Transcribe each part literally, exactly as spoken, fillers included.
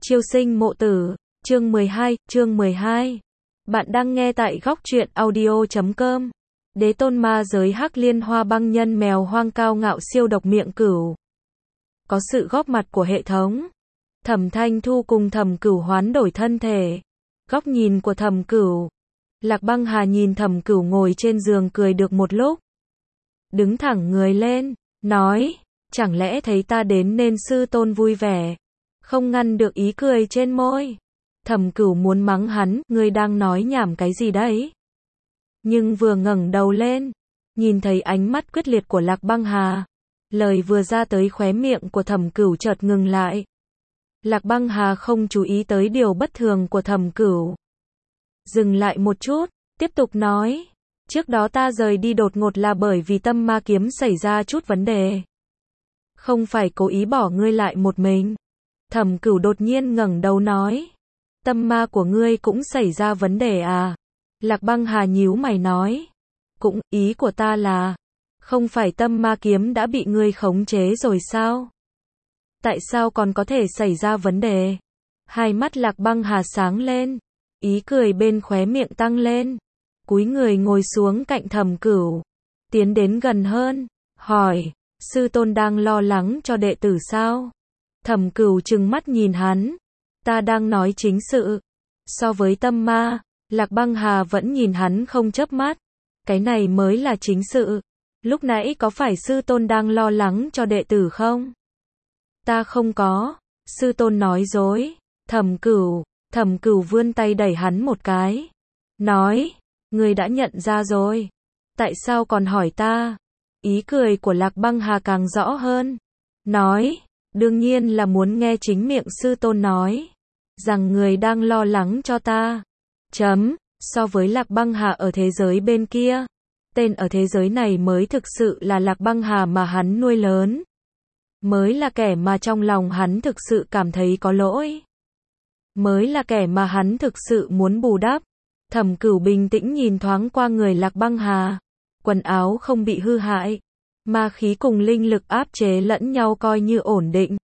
Chiêu sinh mộ tử, chương mười hai, chương mười hai. Bạn đang nghe tại góc truyện audio chấm com. Đế tôn ma giới hắc liên hoa băng nhân mèo hoang cao ngạo siêu độc miệng cửu. Có sự góp mặt của hệ thống. Thẩm Thanh Thu cùng Thẩm Cửu hoán đổi thân thể. Góc nhìn của Thẩm Cửu. Lạc Băng Hà nhìn Thẩm Cửu ngồi trên giường cười được một lúc. Đứng thẳng người lên, nói, chẳng lẽ thấy ta đến nên sư tôn vui vẻ. Không ngăn được ý cười trên môi. Thẩm Cửu muốn mắng hắn, ngươi đang nói nhảm cái gì đấy? Nhưng vừa ngẩng đầu lên, nhìn thấy ánh mắt quyết liệt của Lạc Băng Hà, lời vừa ra tới khóe miệng của Thẩm Cửu chợt ngừng lại. Lạc Băng Hà không chú ý tới điều bất thường của Thẩm Cửu. Dừng lại một chút, tiếp tục nói, trước đó ta rời đi đột ngột là bởi vì tâm ma kiếm xảy ra chút vấn đề. Không phải cố ý bỏ ngươi lại một mình. Thẩm Cửu đột nhiên ngẩng đầu nói, tâm ma của ngươi cũng xảy ra vấn đề à? Lạc Băng Hà nhíu mày nói, cũng, ý của ta là, không phải tâm ma kiếm đã bị ngươi khống chế rồi sao? Tại sao còn có thể xảy ra vấn đề? Hai mắt Lạc Băng Hà sáng lên, ý cười bên khóe miệng tăng lên, cúi người ngồi xuống cạnh Thẩm Cửu, tiến đến gần hơn, hỏi, sư tôn đang lo lắng cho đệ tử sao? Thẩm Cửu trừng mắt nhìn hắn, ta đang nói chính sự. So với tâm ma, Lạc Băng Hà vẫn nhìn hắn không chớp mắt, cái này mới là chính sự. Lúc nãy có phải sư tôn đang lo lắng cho đệ tử không? Ta không có, sư tôn nói dối. Thẩm Cửu, Thẩm Cửu vươn tay đẩy hắn một cái, nói, ngươi đã nhận ra rồi, tại sao còn hỏi ta? Ý cười của Lạc Băng Hà càng rõ hơn, nói, đương nhiên là muốn nghe chính miệng sư tôn nói, rằng người đang lo lắng cho ta. Chấm, so với Lạc Băng Hà ở thế giới bên kia, tên ở thế giới này mới thực sự là Lạc Băng Hà mà hắn nuôi lớn. Mới là kẻ mà trong lòng hắn thực sự cảm thấy có lỗi. Mới là kẻ mà hắn thực sự muốn bù đắp. Thẩm Cửu bình tĩnh nhìn thoáng qua người Lạc Băng Hà. Quần áo không bị hư hại. Ma khí cùng linh lực áp chế lẫn nhau coi như ổn định.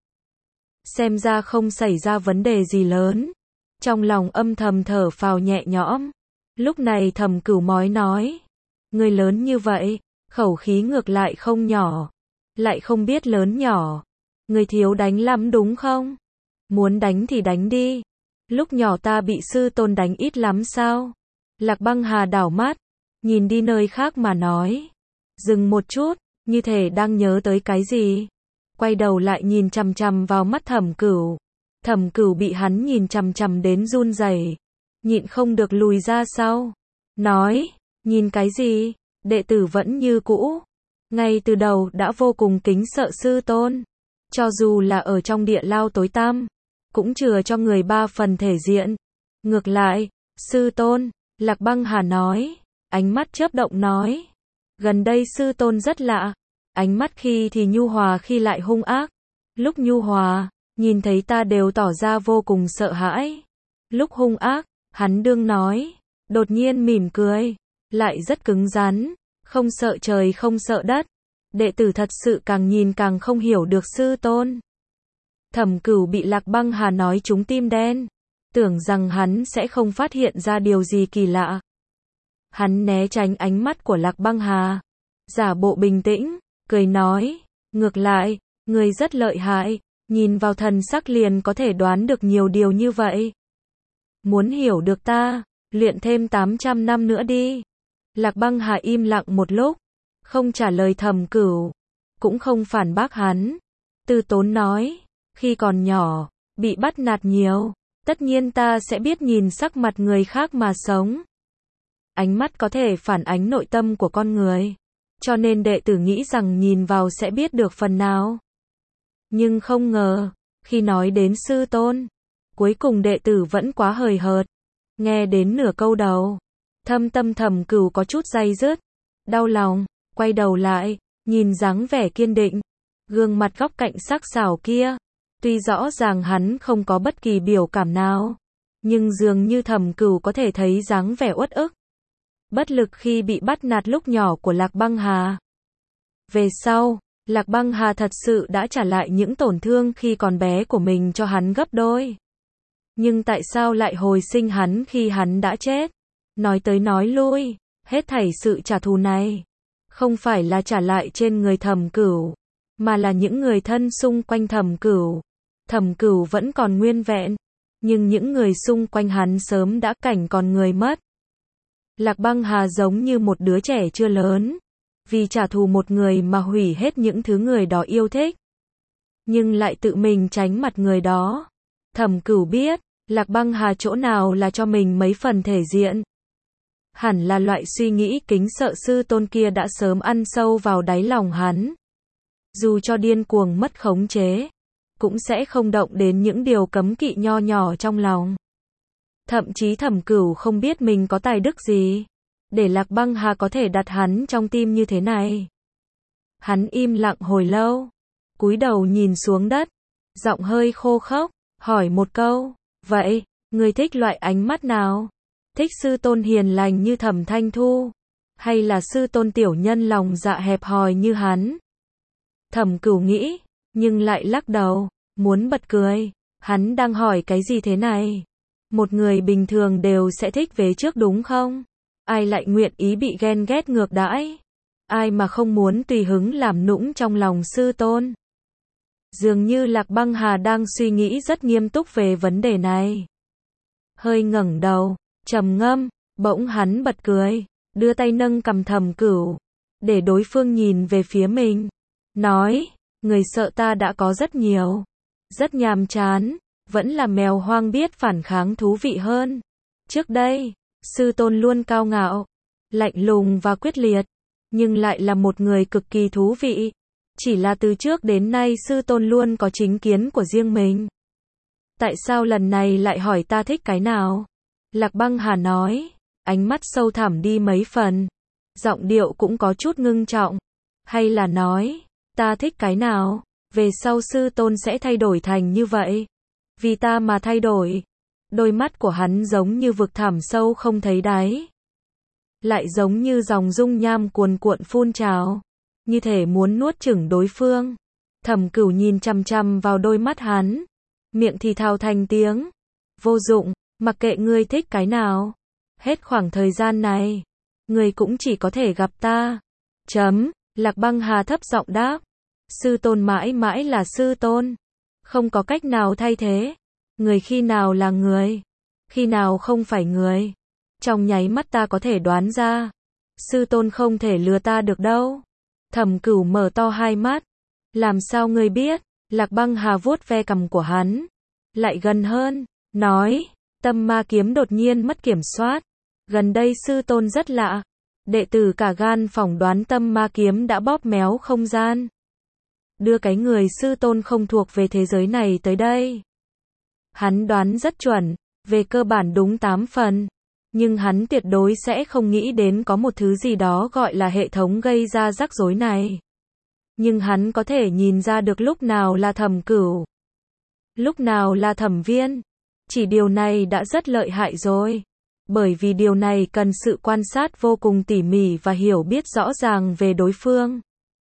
Xem ra không xảy ra vấn đề gì lớn. Trong lòng âm thầm thở phào nhẹ nhõm. Lúc này Thẩm Cửu mói nói, người lớn như vậy, khẩu khí ngược lại không nhỏ. Lại không biết lớn nhỏ. Người thiếu đánh lắm đúng không? Muốn đánh thì đánh đi. Lúc nhỏ ta bị sư tôn đánh ít lắm sao? Lạc Băng Hà đảo mắt, nhìn đi nơi khác mà nói. Dừng một chút, như thể đang nhớ tới cái gì. Quay đầu lại nhìn chằm chằm vào mắt Thẩm Cửu. Thẩm Cửu bị hắn nhìn chằm chằm đến run rẩy, nhịn không được lùi ra sau. Nói, nhìn cái gì? Đệ tử vẫn như cũ. Ngay từ đầu đã vô cùng kính sợ sư tôn. Cho dù là ở trong địa lao tối tăm, cũng chừa cho người ba phần thể diện. Ngược lại, sư tôn, Lạc Băng Hà nói, ánh mắt chớp động nói. Gần đây sư tôn rất lạ, ánh mắt khi thì nhu hòa khi lại hung ác. Lúc nhu hòa, nhìn thấy ta đều tỏ ra vô cùng sợ hãi. Lúc hung ác, hắn đương nói, đột nhiên mỉm cười, lại rất cứng rắn, không sợ trời không sợ đất. Đệ tử thật sự càng nhìn càng không hiểu được sư tôn. Thẩm Cửu bị Lạc Băng Hà nói trúng tim đen, tưởng rằng hắn sẽ không phát hiện ra điều gì kỳ lạ. Hắn né tránh ánh mắt của Lạc Băng Hà, giả bộ bình tĩnh, cười nói, ngược lại, người rất lợi hại, nhìn vào thần sắc liền có thể đoán được nhiều điều như vậy. Muốn hiểu được ta, luyện thêm tám trăm năm nữa đi. Lạc Băng Hà im lặng một lúc, không trả lời Thẩm Cửu, cũng không phản bác hắn. Từ tốn nói, khi còn nhỏ, bị bắt nạt nhiều, tất nhiên ta sẽ biết nhìn sắc mặt người khác mà sống. Ánh mắt có thể phản ánh nội tâm của con người, cho nên đệ tử nghĩ rằng nhìn vào sẽ biết được phần nào. Nhưng không ngờ, khi nói đến sư tôn, cuối cùng đệ tử vẫn quá hời hợt. Nghe đến nửa câu đầu, thâm tâm Thẩm Cửu có chút day dứt, đau lòng, quay đầu lại, nhìn dáng vẻ kiên định, gương mặt góc cạnh sắc sảo kia. Tuy rõ ràng hắn không có bất kỳ biểu cảm nào, nhưng dường như Thẩm Cửu có thể thấy dáng vẻ uất ức, bất lực khi bị bắt nạt lúc nhỏ của Lạc Băng Hà. Về sau, Lạc Băng Hà thật sự đã trả lại những tổn thương khi còn bé của mình cho hắn gấp đôi. Nhưng tại sao lại hồi sinh hắn khi hắn đã chết? Nói tới nói lui, hết thảy sự trả thù này, không phải là trả lại trên người Thẩm Cửu, mà là những người thân xung quanh Thẩm Cửu. Thẩm Cửu vẫn còn nguyên vẹn, nhưng những người xung quanh hắn sớm đã cảnh còn người mất. Lạc Băng Hà giống như một đứa trẻ chưa lớn, vì trả thù một người mà hủy hết những thứ người đó yêu thích, nhưng lại tự mình tránh mặt người đó. Thẩm Cửu biết, Lạc Băng Hà chỗ nào là cho mình mấy phần thể diện. Hẳn là loại suy nghĩ kính sợ sư tôn kia đã sớm ăn sâu vào đáy lòng hắn. Dù cho điên cuồng mất khống chế, cũng sẽ không động đến những điều cấm kỵ nho nhỏ trong lòng. Thậm chí Thẩm Cửu không biết mình có tài đức gì, để Lạc Băng Hà có thể đặt hắn trong tim như thế này. Hắn im lặng hồi lâu, cúi đầu nhìn xuống đất, giọng hơi khô khốc, hỏi một câu, vậy, ngươi thích loại ánh mắt nào? Thích sư tôn hiền lành như Thẩm Thanh Thu, hay là sư tôn tiểu nhân lòng dạ hẹp hòi như hắn? Thẩm Cửu nghĩ, nhưng lại lắc đầu, muốn bật cười. Hắn đang hỏi cái gì thế này? Một người bình thường đều sẽ thích vế trước đúng không? Ai lại nguyện ý bị ghen ghét ngược đãi? Ai mà không muốn tùy hứng làm nũng trong lòng sư tôn? Dường như Lạc Băng Hà đang suy nghĩ rất nghiêm túc về vấn đề này. Hơi ngẩng đầu, trầm ngâm, bỗng hắn bật cười, đưa tay nâng cằm Thẩm Cửu, để đối phương nhìn về phía mình. Nói, người sợ ta đã có rất nhiều, rất nhàm chán, vẫn là mèo hoang biết phản kháng thú vị hơn. Trước đây, sư tôn luôn cao ngạo, lạnh lùng và quyết liệt, nhưng lại là một người cực kỳ thú vị. Chỉ là từ trước đến nay sư tôn luôn có chính kiến của riêng mình. Tại sao lần này lại hỏi ta thích cái nào? Lạc Băng Hà nói, ánh mắt sâu thẳm đi mấy phần, giọng điệu cũng có chút ngưng trọng. Hay là nói, ta thích cái nào, về sau sư tôn sẽ thay đổi thành như vậy. Vì ta mà thay đổi. Đôi mắt của hắn giống như vực thẳm sâu không thấy đáy, lại giống như dòng dung nham cuồn cuộn phun trào, như thể muốn nuốt chửng đối phương. Thẩm Cửu nhìn chằm chằm vào đôi mắt hắn, miệng thì thào thành tiếng, vô dụng, mặc kệ ngươi thích cái nào, hết khoảng thời gian này, ngươi cũng chỉ có thể gặp ta. Chấm, Lạc Băng Hà thấp giọng đáp, sư tôn mãi mãi là sư tôn, không có cách nào thay thế. Người khi nào là người, khi nào không phải người, trong nháy mắt ta có thể đoán ra. Sư tôn không thể lừa ta được đâu. Thẩm Cửu mở to hai mắt, làm sao ngươi biết? Lạc Băng Hà vuốt ve cằm của hắn, lại gần hơn, nói, tâm ma kiếm đột nhiên mất kiểm soát. Gần đây sư tôn rất lạ, đệ tử cả gan phỏng đoán tâm ma kiếm đã bóp méo không gian, đưa cái người sư tôn không thuộc về thế giới này tới đây. Hắn đoán rất chuẩn, về cơ bản đúng tám phần, nhưng hắn tuyệt đối sẽ không nghĩ đến có một thứ gì đó gọi là hệ thống gây ra rắc rối này. Nhưng hắn có thể nhìn ra được lúc nào là Thẩm Cửu, lúc nào là Thẩm Viên. Chỉ điều này đã rất lợi hại rồi, bởi vì điều này cần sự quan sát vô cùng tỉ mỉ và hiểu biết rõ ràng về đối phương,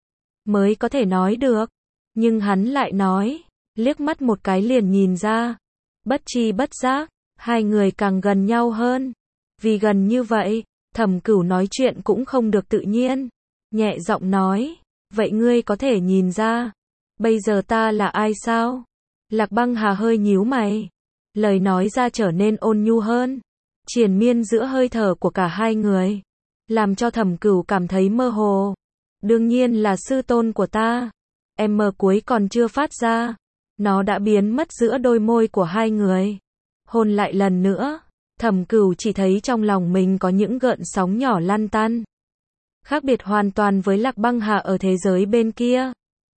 mới có thể nói được. Nhưng hắn lại nói, liếc mắt một cái liền nhìn ra. Bất tri bất giác, hai người càng gần nhau hơn. Vì gần như vậy, Thẩm Cửu nói chuyện cũng không được tự nhiên. Nhẹ giọng nói, vậy ngươi có thể nhìn ra, bây giờ ta là ai sao? Lạc Băng Hà hơi nhíu mày, lời nói ra trở nên ôn nhu hơn, triền miên giữa hơi thở của cả hai người, làm cho Thẩm Cửu cảm thấy mơ hồ. Đương nhiên là sư tôn của ta. Em mờ cuối còn chưa phát ra, nó đã biến mất giữa đôi môi của hai người. Hôn lại lần nữa, Thẩm Cửu chỉ thấy trong lòng mình có những gợn sóng nhỏ lăn tăn. Khác biệt hoàn toàn với Lạc Băng Hà ở thế giới bên kia.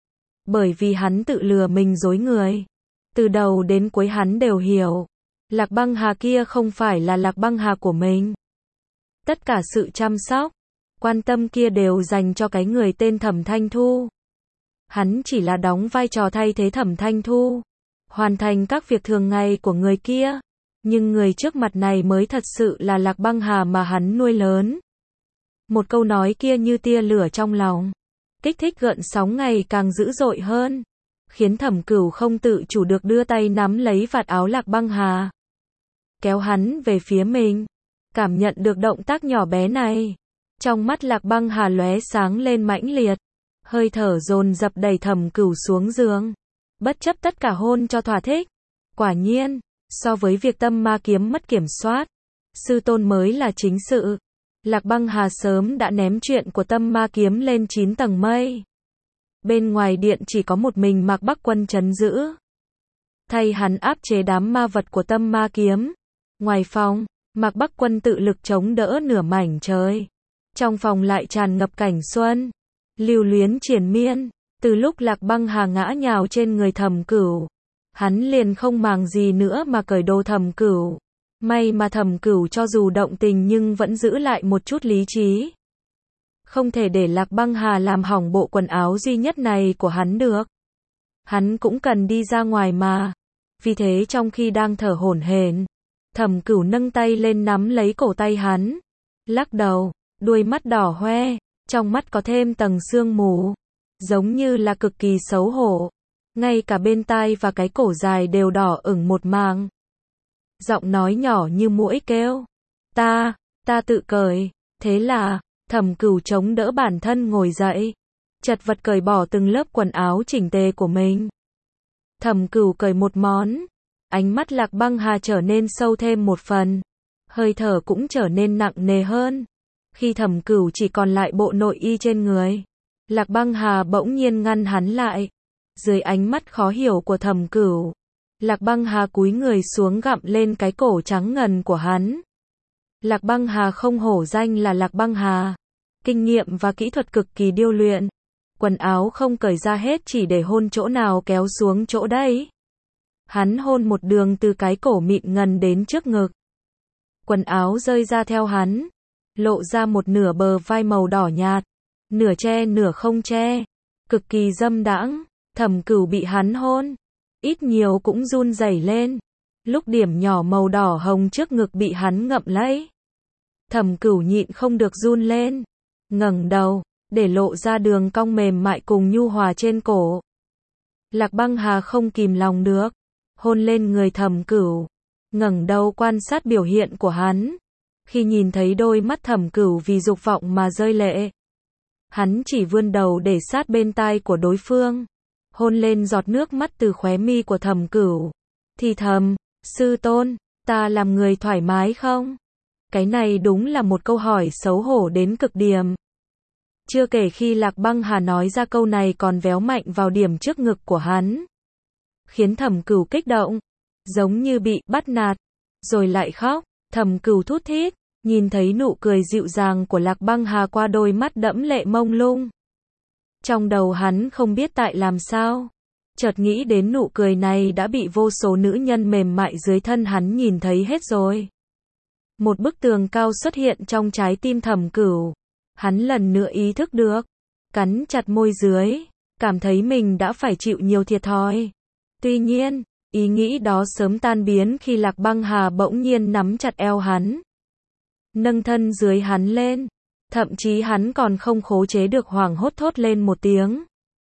Bởi vì hắn tự lừa mình dối người. Từ đầu đến cuối hắn đều hiểu, Lạc Băng Hà kia không phải là Lạc Băng Hà của mình. Tất cả sự chăm sóc, quan tâm kia đều dành cho cái người tên Thẩm Thanh Thu. Hắn chỉ là đóng vai trò thay thế Thẩm Thanh Thu, hoàn thành các việc thường ngày của người kia. Nhưng người trước mặt này mới thật sự là Lạc Băng Hà mà hắn nuôi lớn. Một câu nói kia như tia lửa trong lòng, kích thích gợn sóng ngày càng dữ dội hơn, khiến Thẩm Cửu không tự chủ được đưa tay nắm lấy vạt áo Lạc Băng Hà. kéo hắn về phía mình. Cảm nhận được động tác nhỏ bé này, trong mắt Lạc Băng Hà lóe sáng lên mãnh liệt, hơi thở dồn dập đẩy Thẩm Cửu xuống giường, bất chấp tất cả hôn cho thỏa thích. Quả nhiên, so với việc tâm ma kiếm mất kiểm soát, sư tôn mới là chính sự. Lạc Băng Hà sớm đã ném chuyện của tâm ma kiếm lên chín tầng mây. Bên ngoài điện chỉ có một mình Mạc Bắc Quân trấn giữ, thay hắn áp chế đám ma vật của tâm ma kiếm. Ngoài phòng, Mạc Bắc Quân tự lực chống đỡ nửa mảnh trời. Trong phòng lại tràn ngập cảnh xuân, lưu luyến triền miên. Từ lúc Lạc Băng Hà ngã nhào trên người Thẩm Cửu, hắn liền không màng gì nữa mà cởi đồ Thẩm Cửu. May mà Thẩm Cửu cho dù động tình nhưng vẫn giữ lại một chút lý trí. Không thể để Lạc Băng Hà làm hỏng bộ quần áo duy nhất này của hắn được. Hắn cũng cần đi ra ngoài mà. Vì thế trong khi đang thở hổn hển, Thẩm Cửu nâng tay lên nắm lấy cổ tay hắn, lắc đầu, đuôi mắt đỏ hoe, trong mắt có thêm tầng sương mù, giống như là cực kỳ xấu hổ. Ngay cả bên tai và cái cổ dài đều đỏ ửng một màng. Giọng nói nhỏ như muỗi kêu, ta, ta tự cởi. Thế là, Thẩm Cửu chống đỡ bản thân ngồi dậy, chật vật cởi bỏ từng lớp quần áo chỉnh tề của mình. Thẩm Cửu cởi một món, ánh mắt Lạc Băng Hà trở nên sâu thêm một phần, hơi thở cũng trở nên nặng nề hơn. Khi Thẩm Cửu chỉ còn lại bộ nội y trên người, Lạc Băng Hà bỗng nhiên ngăn hắn lại. Dưới ánh mắt khó hiểu của Thẩm Cửu, Lạc Băng Hà cúi người xuống gặm lên cái cổ trắng ngần của hắn. Lạc Băng Hà không hổ danh là Lạc Băng Hà, kinh nghiệm và kỹ thuật cực kỳ điêu luyện. Quần áo không cởi ra hết chỉ để hôn chỗ nào kéo xuống chỗ đấy. Hắn hôn một đường từ cái cổ mịn ngần đến trước ngực. Quần áo rơi ra theo hắn, lộ ra một nửa bờ vai màu đỏ nhạt, nửa che nửa không che, cực kỳ dâm đãng. Thẩm Cửu bị hắn hôn, ít nhiều cũng run rẩy lên. Lúc điểm nhỏ màu đỏ hồng trước ngực bị hắn ngậm lấy, Thẩm Cửu nhịn không được run lên, ngẩng đầu, để lộ ra đường cong mềm mại cùng nhu hòa trên cổ. Lạc Băng Hà không kìm lòng được, hôn lên người Thẩm Cửu, ngẩng đầu quan sát biểu hiện của hắn. Khi nhìn thấy đôi mắt Thẩm Cửu vì dục vọng mà rơi lệ, hắn chỉ vươn đầu để sát bên tai của đối phương, hôn lên giọt nước mắt từ khóe mi của Thẩm Cửu, thì thầm, sư tôn, ta làm người thoải mái không? Cái này đúng là một câu hỏi xấu hổ đến cực điểm. Chưa kể khi Lạc Băng Hà nói ra câu này còn véo mạnh vào điểm trước ngực của hắn, khiến Thẩm Cửu kích động, giống như bị bắt nạt, rồi lại khóc. Thẩm Cửu thút thít, nhìn thấy nụ cười dịu dàng của Lạc Băng Hà qua đôi mắt đẫm lệ mông lung. Trong đầu hắn không biết tại làm sao, chợt nghĩ đến nụ cười này đã bị vô số nữ nhân mềm mại dưới thân hắn nhìn thấy hết rồi. Một bức tường cao xuất hiện trong trái tim Thẩm Cửu. Hắn lần nữa ý thức được, cắn chặt môi dưới, cảm thấy mình đã phải chịu nhiều thiệt thòi. Tuy nhiên, ý nghĩ đó sớm tan biến khi Lạc Băng Hà bỗng nhiên nắm chặt eo hắn, nâng thân dưới hắn lên, thậm chí hắn còn không khống chế được hoảng hốt thốt lên một tiếng.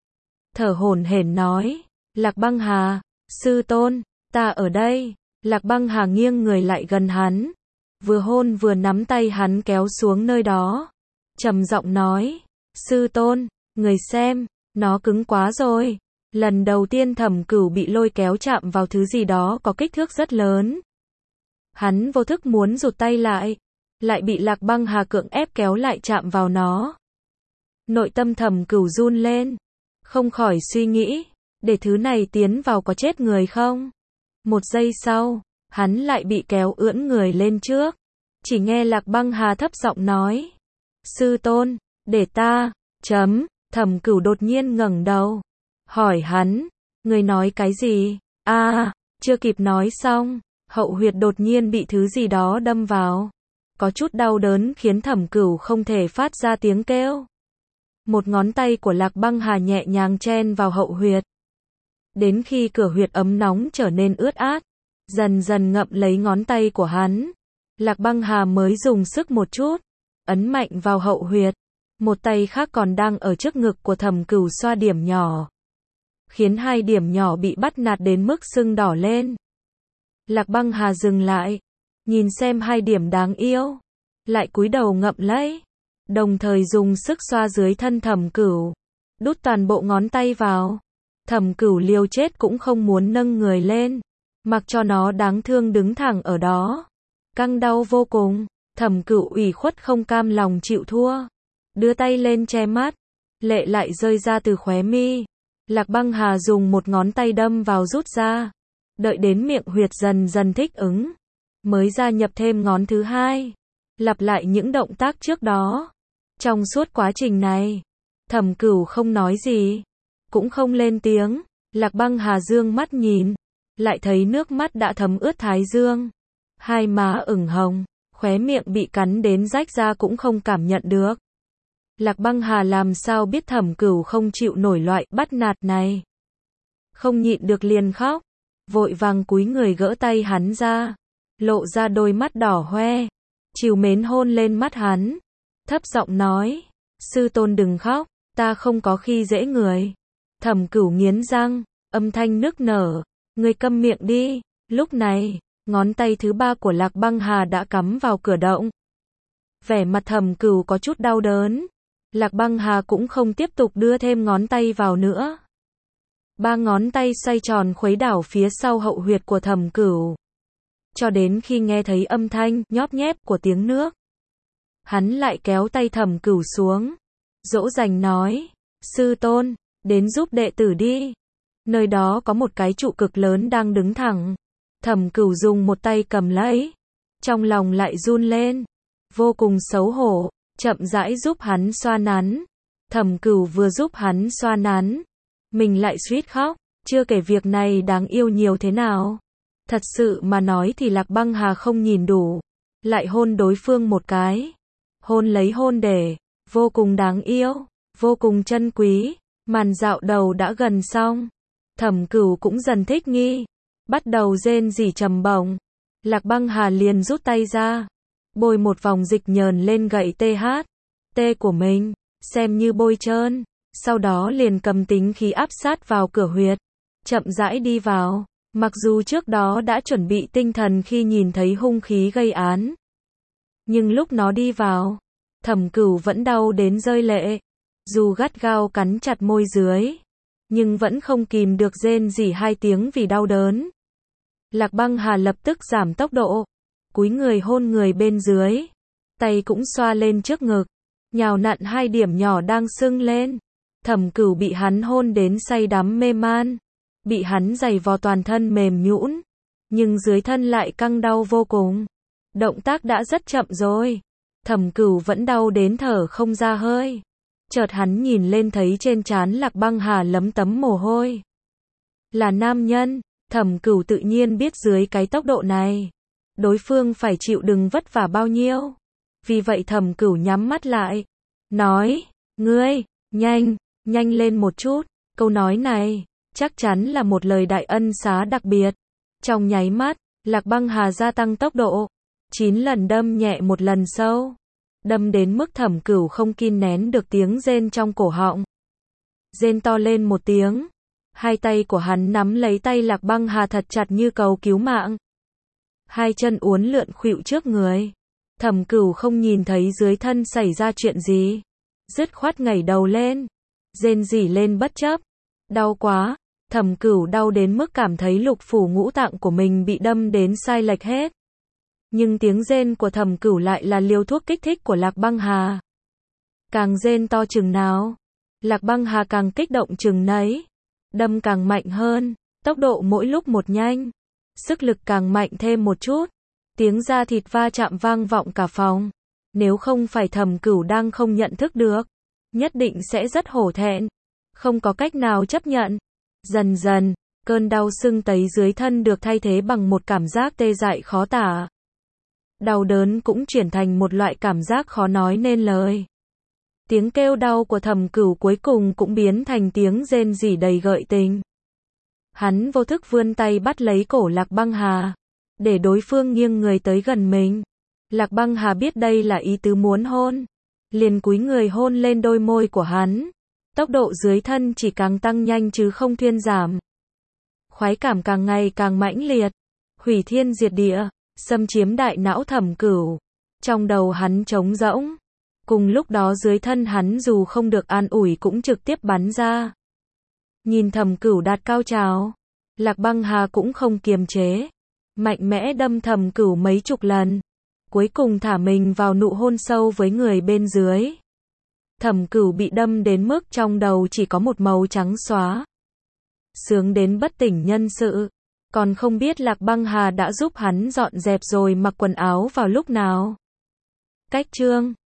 Thở hổn hển nói, Lạc Băng Hà, sư tôn, ta ở đây. Lạc Băng Hà nghiêng người lại gần hắn, vừa hôn vừa nắm tay hắn kéo xuống nơi đó, trầm giọng nói, sư tôn, người xem, nó cứng quá rồi. Lần đầu tiên Thẩm Cửu bị lôi kéo chạm vào thứ gì đó có kích thước rất lớn. Hắn vô thức muốn rụt tay lại, lại bị Lạc Băng Hà cưỡng ép kéo lại chạm vào nó. Nội tâm Thẩm Cửu run lên, không khỏi suy nghĩ, để thứ này tiến vào có chết người không? Một giây sau, hắn lại bị kéo ưỡn người lên trước. Chỉ nghe Lạc Băng Hà thấp giọng nói, sư tôn, để ta, chấm. Thẩm Cửu đột nhiên ngẩng đầu, hỏi hắn, người nói cái gì? A, à, chưa kịp nói xong, hậu huyệt đột nhiên bị thứ gì đó đâm vào. Có chút đau đớn khiến Thẩm Cửu không thể phát ra tiếng kêu. Một ngón tay của Lạc Băng Hà nhẹ nhàng chen vào hậu huyệt. Đến khi cửa huyệt ấm nóng trở nên ướt át, dần dần ngậm lấy ngón tay của hắn, Lạc Băng Hà mới dùng sức một chút, ấn mạnh vào hậu huyệt. Một tay khác còn đang ở trước ngực của Thẩm Cửu xoa điểm nhỏ, khiến hai điểm nhỏ bị bắt nạt đến mức sưng đỏ lên. Lạc Băng Hà dừng lại, nhìn xem hai điểm đáng yêu, lại cúi đầu ngậm lấy, đồng thời dùng sức xoa dưới thân Thẩm Cửu, đút toàn bộ ngón tay vào. Thẩm Cửu liều chết cũng không muốn nâng người lên, mặc cho nó đáng thương đứng thẳng ở đó, căng đau vô cùng. Thẩm Cửu ủy khuất không cam lòng chịu thua, đưa tay lên che mắt, lệ lại rơi ra từ khóe mi. Lạc Băng Hà dùng một ngón tay đâm vào rút ra, đợi đến miệng huyệt dần dần thích ứng, mới gia nhập thêm ngón thứ hai, lặp lại những động tác trước đó. Trong suốt quá trình này, Thẩm Cửu không nói gì, cũng không lên tiếng. Lạc Băng Hà dương mắt nhìn, lại thấy nước mắt đã thấm ướt thái dương, hai má ửng hồng, khóe miệng bị cắn đến rách ra cũng không cảm nhận được. Lạc Băng Hà làm sao biết Thẩm Cửu không chịu nổi loại bắt nạt này, không nhịn được liền khóc, vội vàng cúi người gỡ tay hắn ra, lộ ra đôi mắt đỏ hoe, trìu mến hôn lên mắt hắn, thấp giọng nói, sư tôn đừng khóc, ta không có khi dễ người. Thẩm Cửu nghiến răng, âm thanh nức nở, ngươi câm miệng đi. Lúc này, ngón tay thứ ba của Lạc Băng Hà đã cắm vào cửa động. Vẻ mặt Thẩm Cửu có chút đau đớn, Lạc Băng Hà cũng không tiếp tục đưa thêm ngón tay vào nữa. Ba ngón tay xoay tròn khuấy đảo phía sau hậu huyệt của Thẩm Cửu, cho đến khi nghe thấy âm thanh nhóp nhép của tiếng nước. Hắn lại kéo tay Thẩm Cửu xuống, dỗ dành nói, sư tôn, đến giúp đệ tử đi. Nơi đó có một cái trụ cực lớn đang đứng thẳng. Thẩm Cửu dùng một tay cầm lấy, trong lòng lại run lên, vô cùng xấu hổ, chậm rãi giúp hắn xoa nắn. Thẩm Cửu vừa giúp hắn xoa nắn, mình lại suýt khóc, chưa kể việc này đáng yêu nhiều thế nào. Thật sự mà nói thì Lạc Băng Hà không nhìn đủ, lại hôn đối phương một cái, hôn lấy hôn để, vô cùng đáng yêu, vô cùng chân quý. Màn dạo đầu đã gần xong, Thẩm Cửu cũng dần thích nghi, bắt đầu rên rỉ trầm bổng. Lạc Băng Hà liền rút tay ra, bôi một vòng dịch nhờn lên gậy tê hát tê của mình, xem như bôi trơn, sau đó liền cầm tính khí áp sát vào cửa huyệt, chậm rãi đi vào. Mặc dù trước đó đã chuẩn bị tinh thần khi nhìn thấy hung khí gây án, nhưng lúc nó đi vào, Thẩm Cửu vẫn đau đến rơi lệ. Dù gắt gao cắn chặt môi dưới, nhưng vẫn không kìm được rên rỉ hai tiếng vì đau đớn. Lạc Băng Hà lập tức giảm tốc độ, cúi người hôn người bên dưới, tay cũng xoa lên trước ngực, nhào nặn hai điểm nhỏ đang sưng lên. Thẩm Cửu bị hắn hôn đến say đắm mê man, bị hắn giày vò toàn thân mềm nhũn, nhưng dưới thân lại căng đau vô cùng. Động tác đã rất chậm rồi, Thẩm Cửu vẫn đau đến thở không ra hơi. Chợt hắn nhìn lên thấy trên trán Lạc Băng Hà lấm tấm mồ hôi. Là nam nhân, Thẩm Cửu tự nhiên biết dưới cái tốc độ này, đối phương phải chịu đựng vất vả bao nhiêu. Vì vậy Thẩm Cửu nhắm mắt lại, nói, ngươi, nhanh, nhanh lên một chút. Câu nói này, chắc chắn là một lời đại ân xá đặc biệt. Trong nháy mắt, Lạc Băng Hà gia tăng tốc độ, chín lần đâm nhẹ một lần sâu. Đâm đến mức Thẩm Cửu không kìm nén được tiếng rên trong cổ họng. Rên to lên một tiếng, hai tay của hắn nắm lấy tay Lạc Băng Hà thật chặt như cầu cứu mạng. Hai chân uốn lượn khuỵu trước người. Thẩm Cửu không nhìn thấy dưới thân xảy ra chuyện gì, dứt khoát ngẩng đầu lên, rên rỉ lên bất chấp. Đau quá, Thẩm Cửu đau đến mức cảm thấy lục phủ ngũ tạng của mình bị đâm đến sai lệch hết. Nhưng tiếng rên của Thẩm Cửu lại là liều thuốc kích thích của Lạc Băng Hà. Càng rên to chừng nào, Lạc Băng Hà càng kích động chừng nấy, đâm càng mạnh hơn, tốc độ mỗi lúc một nhanh, sức lực càng mạnh thêm một chút. Tiếng da thịt va chạm vang vọng cả phòng. Nếu không phải Thẩm Cửu đang không nhận thức được, nhất định sẽ rất hổ thẹn, không có cách nào chấp nhận. Dần dần, cơn đau sưng tấy dưới thân được thay thế bằng một cảm giác tê dại khó tả. Đau đớn cũng chuyển thành một loại cảm giác khó nói nên lời. Tiếng kêu đau của Thẩm Cửu cuối cùng cũng biến thành tiếng rên rỉ đầy gợi tình. Hắn vô thức vươn tay bắt lấy cổ Lạc Băng Hà, để đối phương nghiêng người tới gần mình. Lạc Băng Hà biết đây là ý tứ muốn hôn, liền cúi người hôn lên đôi môi của hắn. Tốc độ dưới thân chỉ càng tăng nhanh chứ không thuyên giảm. Khoái cảm càng ngày càng mãnh liệt, hủy thiên diệt địa. xâm chiếm đại não Thẩm Cửu. Trong đầu hắn trống rỗng. Cùng lúc đó dưới thân hắn dù không được an ủi cũng trực tiếp bắn ra. Nhìn Thẩm Cửu đạt cao trào, Lạc Băng Hà cũng không kiềm chế, mạnh mẽ đâm Thẩm Cửu mấy chục lần, cuối cùng thả mình vào nụ hôn sâu với người bên dưới. Thẩm Cửu bị đâm đến mức trong đầu chỉ có một màu trắng xóa. Sướng đến bất tỉnh nhân sự, còn không biết Lạc Băng Hà đã giúp hắn dọn dẹp rồi mặc quần áo vào lúc nào. Cách chương